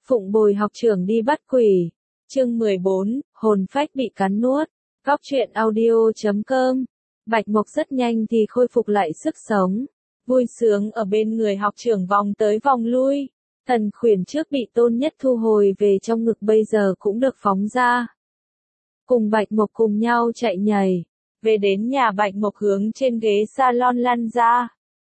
Phụng bồi học trưởng đi bắt quỷ. Chương 14, hồn phách bị cắn nuốt. Góc truyện audio.com. Bạch Mộc rất nhanh thì khôi phục lại sức sống. Vui sướng ở bên người học trưởng vòng tới vòng lui. Thần khuyển trước bị Tôn Nhất thu hồi về trong ngực bây giờ cũng được phóng ra. Cùng Bạch Mộc cùng nhau chạy nhảy. Về đến nhà Bạch Mộc hướng trên ghế salon lăn ra.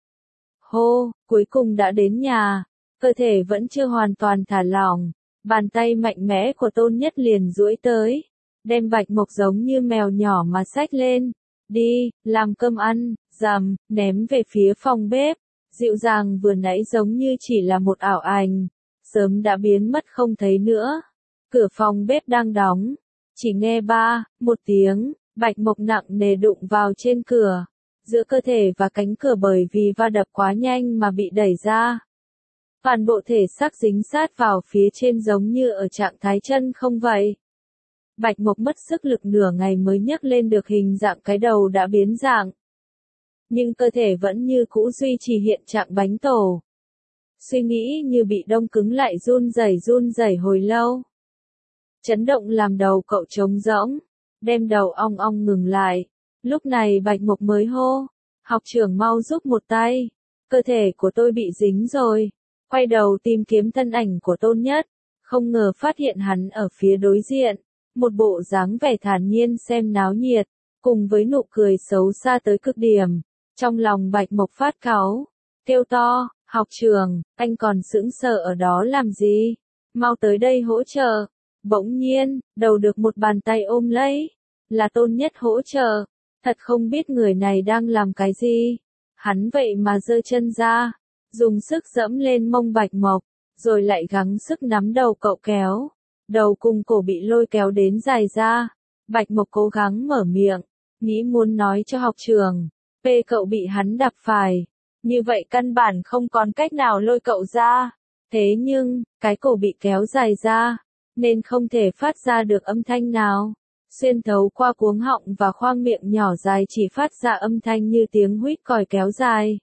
Hô, cuối cùng đã đến nhà. Cơ thể vẫn chưa hoàn toàn thả lỏng. Bàn tay mạnh mẽ của Tôn Nhất liền duỗi tới. Đem Bạch Mộc giống như mèo nhỏ mà xách lên. Đi, làm cơm ăn, rầm, ném về phía phòng bếp. Dịu dàng vừa nãy giống như chỉ là một ảo ảnh. Sớm đã biến mất không thấy nữa. Cửa phòng bếp đang đóng. Chỉ nghe một tiếng, Bạch Mộc nặng nề đụng vào trên cửa. Giữa cơ thể và cánh cửa bởi vì va đập quá nhanh mà bị đẩy ra. Toàn bộ thể xác dính sát vào phía trên giống như ở trạng thái chân không vậy. Bạch Mộc mất sức lực nửa ngày mới nhấc lên được hình dạng cái đầu đã biến dạng. Nhưng cơ thể vẫn như cũ duy trì hiện trạng bánh tổ. Suy nghĩ như bị đông cứng lại run rẩy hồi lâu. Chấn động làm đầu cậu trống rỗng, đem đầu ong ong ngừng lại. Lúc này Bạch Mộc mới hô, học trưởng mau giúp một tay, cơ thể của tôi bị dính rồi. Quay đầu tìm kiếm thân ảnh của Tôn Nhất, không ngờ phát hiện hắn ở phía đối diện, một bộ dáng vẻ thản nhiên xem náo nhiệt, cùng với nụ cười xấu xa tới cực điểm. Trong lòng Bạch Mộc phát cáu, kêu to, học trưởng, anh còn sững sờ ở đó làm gì? Mau tới đây hỗ trợ. Bỗng nhiên, đầu được một bàn tay ôm lấy, là Tôn Nhất hỗ trợ. Thật không biết người này đang làm cái gì. Hắn vậy mà giơ chân ra, dùng sức dẫm lên mông Bạch Mộc, rồi lại gắng sức nắm đầu cậu kéo. Đầu cùng cổ bị lôi kéo đến dài ra. Bạch Mộc cố gắng mở miệng, nghĩ muốn nói cho học trưởng, cậu bị hắn đạp phải. Như vậy căn bản không còn cách nào lôi cậu ra. Thế nhưng, cái cổ bị kéo dài ra, nên không thể phát ra được âm thanh nào. Xuyên thấu qua cuống họng và khoang miệng nhỏ dài chỉ phát ra âm thanh như tiếng huýt còi kéo dài.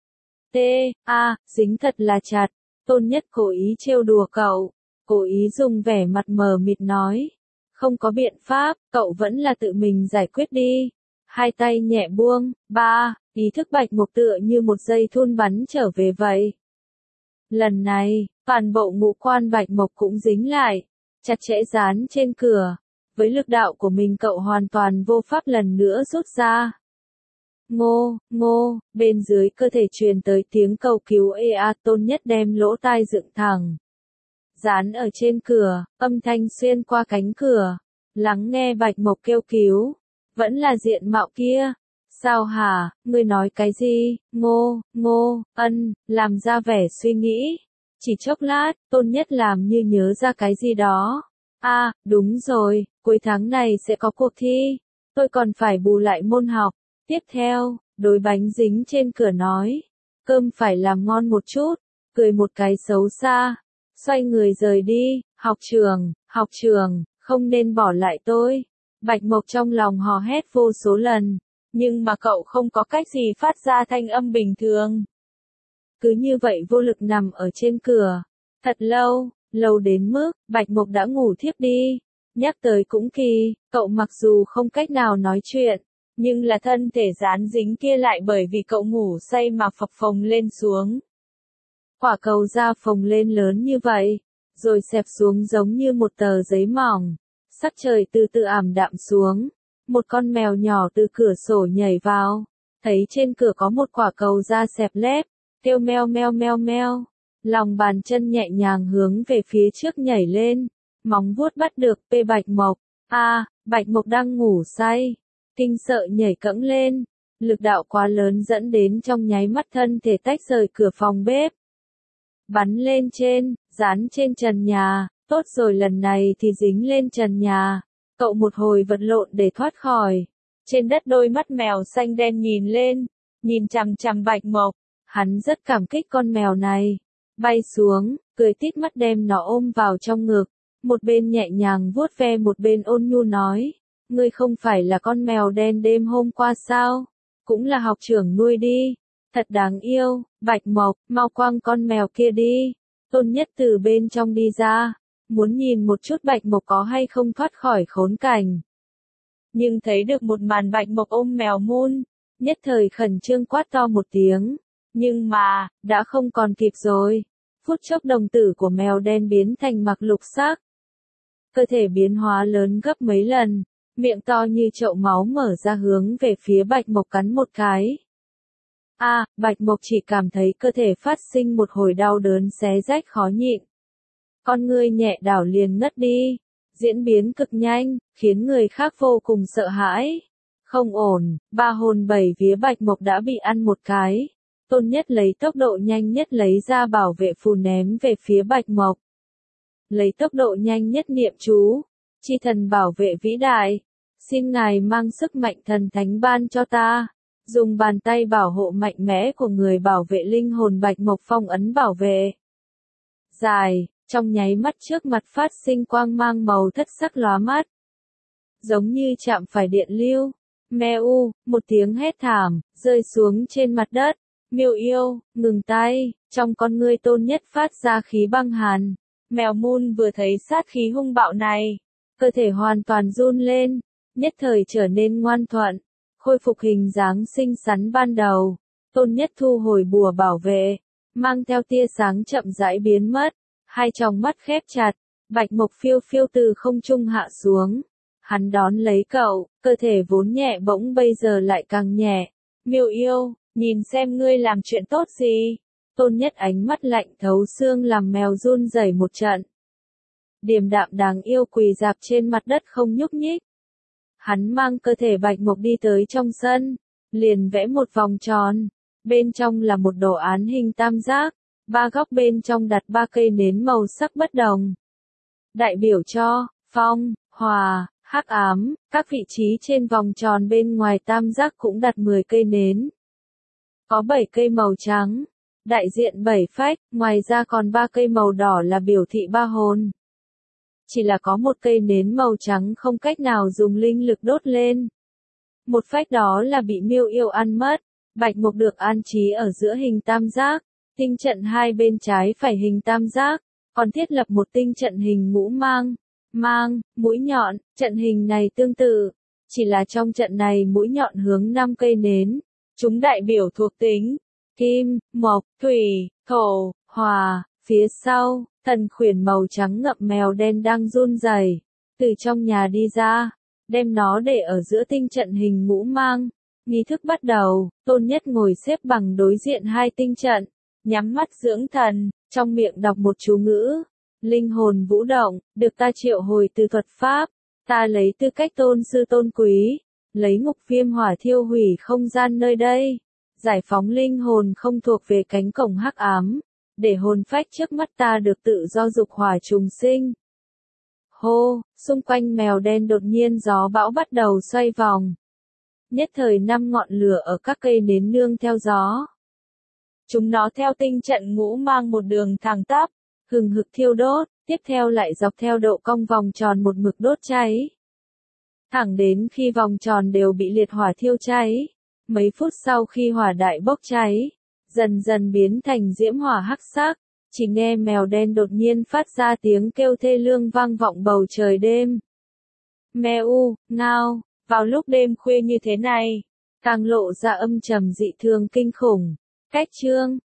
Dính thật là chặt. Tôn Nhất cố ý trêu đùa cậu, cố ý dùng vẻ mặt mờ mịt nói. Không có biện pháp, cậu vẫn là tự mình giải quyết đi. Hai tay nhẹ buông, ý thức Bạch Mộc tựa như một dây thun bắn trở về vậy. Lần này, toàn bộ ngũ quan Bạch Mộc cũng dính lại, chặt chẽ dán trên cửa. Với lực đạo của mình cậu hoàn toàn vô pháp lần nữa rút ra. Ngô, bên dưới cơ thể truyền tới tiếng cầu cứu Tôn Nhất đem lỗ tai dựng thẳng. Dán ở trên cửa, âm thanh xuyên qua cánh cửa. Lắng nghe Bạch Mộc kêu cứu. Vẫn là diện mạo kia. Sao hả, ngươi nói cái gì? Làm ra vẻ suy nghĩ. Chỉ chốc lát, Tôn Nhất làm như nhớ ra cái gì đó. Đúng rồi, cuối tháng này sẽ có cuộc thi. Tôi còn phải bù lại môn học. Tiếp theo, đối bánh dính trên cửa nói. Cơm phải làm ngon một chút. Cười một cái xấu xa. Xoay người rời đi. Học trưởng, không nên bỏ lại tôi. Bạch Mộc trong lòng hò hét vô số lần. Nhưng mà cậu không có cách gì phát ra thanh âm bình thường. Cứ như vậy vô lực nằm ở trên cửa. Thật lâu đến mức, Bạch Mộc đã ngủ thiếp đi. Nhắc tới cũng kỳ, cậu mặc dù không cách nào nói chuyện, nhưng là thân thể dán dính kia lại bởi vì cậu ngủ say mà phập phồng lên xuống. Quả cầu da phồng lên lớn như vậy, rồi xẹp xuống giống như một tờ giấy mỏng. Sắc trời từ từ ảm đạm xuống. Một con mèo nhỏ từ cửa sổ nhảy vào. Thấy trên cửa có một quả cầu da xẹp lép. Kêu meo meo. Lòng bàn chân nhẹ nhàng hướng về phía trước nhảy lên. Móng vuốt bắt được Bạch Mộc. Bạch Mộc đang ngủ say. Kinh sợ nhảy cẫng lên. Lực đạo quá lớn dẫn đến trong nháy mắt thân thể tách rời cửa phòng bếp. Bắn lên trên, dán trên trần nhà. Tốt rồi, lần này thì dính lên trần nhà. Cậu một hồi vật lộn để thoát khỏi. Trên đất đôi mắt mèo xanh đen nhìn lên. Nhìn chằm chằm Bạch Mộc. Hắn rất cảm kích con mèo này. Bay xuống, cười tít mắt đem nó ôm vào trong ngực. Một bên nhẹ nhàng vuốt ve một bên ôn nhu nói. Ngươi không phải là con mèo đen đêm hôm qua sao? Cũng là học trưởng nuôi đi. Thật đáng yêu. Bạch Mộc, mau quăng con mèo kia đi. Tôn Nhất từ bên trong đi ra, muốn nhìn một chút Bạch Mộc có hay không thoát khỏi khốn cảnh. Nhưng thấy được một màn Bạch Mộc ôm mèo Moon, nhất thời khẩn trương quát to một tiếng. Nhưng mà, đã không còn kịp rồi. Phút chốc đồng tử của mèo đen biến thành mạc lục sắc. Cơ thể biến hóa lớn gấp mấy lần, miệng to như chậu máu mở ra hướng về phía Bạch Mộc cắn một cái. Bạch Mộc chỉ cảm thấy cơ thể phát sinh một hồi đau đớn xé rách khó nhịn. Con ngươi nhẹ đảo liền ngất đi. Diễn biến cực nhanh, khiến người khác vô cùng sợ hãi. Không ổn, ba hồn bảy vía Bạch Mộc đã bị ăn một cái. Tôn Nhất lấy tốc độ nhanh nhất lấy ra bảo vệ phù ném về phía Bạch Mộc. Lấy tốc độ nhanh nhất niệm chú. Chi thần bảo vệ vĩ đại. Xin ngài mang sức mạnh thần thánh ban cho ta. Dùng bàn tay bảo hộ mạnh mẽ của người bảo vệ linh hồn Bạch Mộc phong ấn bảo vệ. Dài, trong nháy mắt trước mặt phát sinh quang mang màu thất sắc lóa mắt. Giống như chạm phải điện lưu. Meo, một tiếng hét thảm, rơi xuống trên mặt đất. Miêu yêu, ngừng tay, trong con ngươi Tôn Nhất phát ra khí băng hàn. Mèo Moon vừa thấy sát khí hung bạo này, cơ thể hoàn toàn run lên, nhất thời trở nên ngoan thuận, khôi phục hình dáng xinh xắn ban đầu. Tôn Nhất thu hồi bùa bảo vệ, mang theo tia sáng chậm rãi biến mất, hai tròng mắt khép chặt, Bạch Mộc phiêu phiêu từ không trung hạ xuống. Hắn đón lấy cậu, cơ thể vốn nhẹ bỗng bây giờ lại càng nhẹ. Miêu yêu, nhìn xem ngươi làm chuyện tốt gì. Tôn Nhất ánh mắt lạnh thấu xương làm mèo run rẩy một trận. Điềm đạm đáng yêu quỳ dạp trên mặt đất không nhúc nhích. Hắn mang cơ thể Bạch Mộc đi tới trong sân, liền vẽ một vòng tròn. Bên trong là một đồ án hình tam giác, ba góc bên trong đặt ba cây nến màu sắc bất đồng. Đại biểu cho, phong, hòa, hắc ám, các vị trí trên vòng tròn bên ngoài tam giác cũng đặt 10 cây nến. Có 7 cây màu trắng, đại diện 7 phách, ngoài ra còn 3 cây màu đỏ là biểu thị ba hồn. Chỉ là có một cây nến màu trắng không cách nào dùng linh lực đốt lên. Một phách đó là bị Miêu yêu ăn mất. Bạch Mộc được an trí ở giữa hình tam giác, tinh trận hai bên trái phải hình tam giác, còn thiết lập một tinh trận hình ngũ mang, mũi nhọn, trận hình này tương tự, chỉ là trong trận này mũi nhọn hướng 5 cây nến, chúng đại biểu thuộc tính, kim, mộc, thủy, thổ, hỏa, phía sau, thần khuyển màu trắng ngậm mèo đen đang run rẩy, từ trong nhà đi ra, đem nó để ở giữa tinh trận hình ngũ mang. Nghi thức bắt đầu, Tôn Nhất ngồi xếp bằng đối diện hai tinh trận, nhắm mắt dưỡng thần, trong miệng đọc một chú ngữ. Linh hồn vũ động, được ta triệu hồi từ thuật pháp, ta lấy tư cách tôn sư tôn quý, lấy ngục viêm hỏa thiêu hủy không gian nơi đây, giải phóng linh hồn không thuộc về cánh cổng hắc ám, để hồn phách trước mắt ta được tự do dục hỏa trùng sinh. Hô, xung quanh mèo đen đột nhiên gió bão bắt đầu xoay vòng. Nhất thời 5 ngọn lửa ở các cây nến nương theo gió. Chúng nó theo tinh trận ngũ mang một đường thẳng tắp, hừng hực thiêu đốt, tiếp theo lại dọc theo độ cong vòng tròn một mực đốt cháy. Thẳng đến khi vòng tròn đều bị liệt hỏa thiêu cháy. Mấy phút sau khi hỏa đại bốc cháy, dần dần biến thành diễm hỏa hắc sắc, chỉ nghe mèo đen đột nhiên phát ra tiếng kêu thê lương vang vọng bầu trời đêm. Meo, ngao. Vào lúc đêm khuya như thế này, càng lộ ra âm trầm dị thường kinh khủng. Cách chương